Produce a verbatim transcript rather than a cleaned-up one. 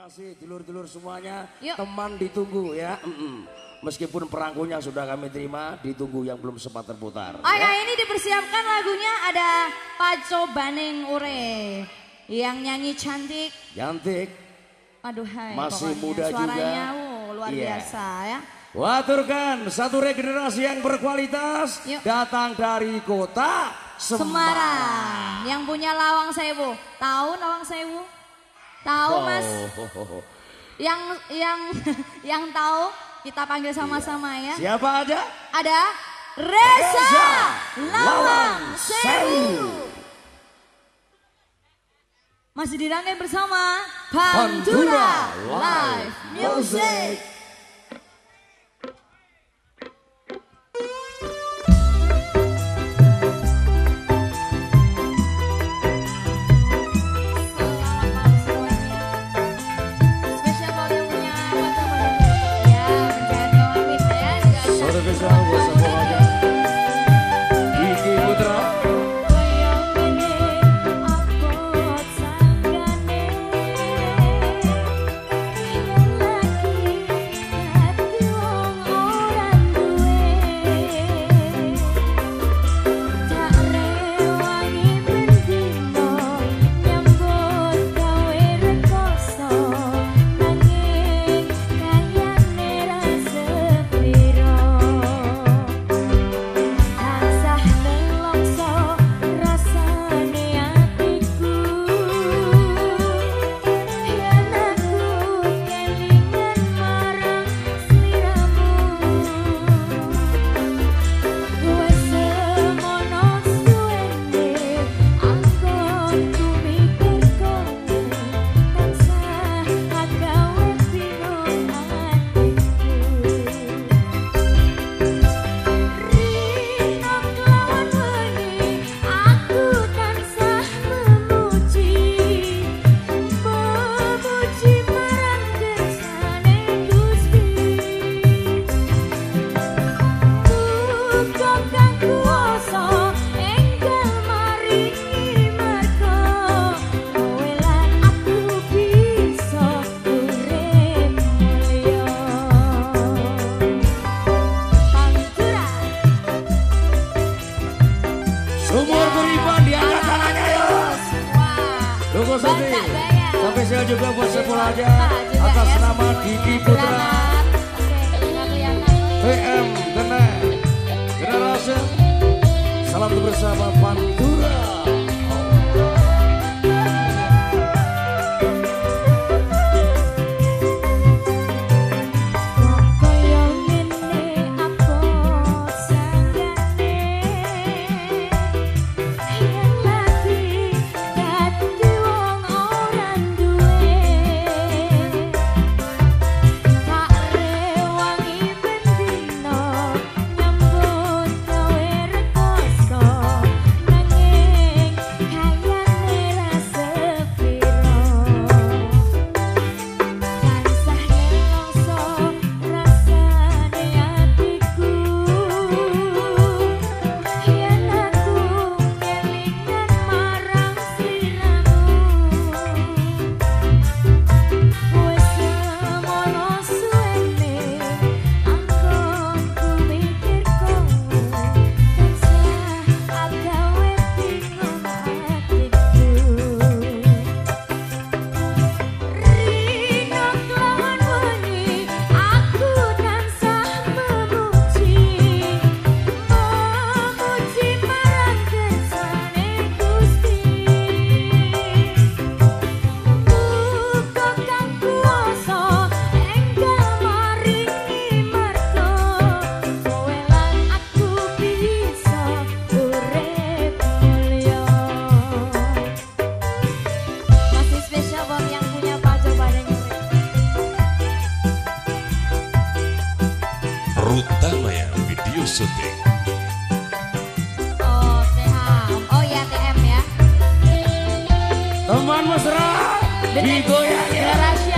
kasih dulur-dulur semuanya. Yuk. Teman ditunggu ya. Mm-mm. Meskipun perangkunya sudah kami terima, ditunggu yang belum sempat terputar. Oh ya, ya. ini dipersiapkan lagunya ada Paco Baneng Ure yang nyanyi cantik. Cantik. Aduh hai, masih pokoknya. muda Suaranya, juga. uh, luar Yeah. biasa ya. Waturkan satu regenerasi yang berkualitas. Yuk. Datang dari kota Semarang. Semarang. Yang punya Lawang Sewu. Tahu Lawang Sewu? Tahu Oh. Mas? Yang yang yang tahu kita panggil sama-sama ya. Siapa aja? Ada Reza, Reza Lawang Sewu. Sewu. Masih dirangkai bersama Pantura Pantura Live Music. Sumur beriman diangkat tangannya yuk. Tunggu Santi. Spesial juga buat sepuluh aja atas ya. nama Diki Putra. P M Gene Generasi. Salam bersama Pantura. Rutamaya Video Syuting. Oh, T M. Oh ya, T M ya. Teman mesra digoyang ya.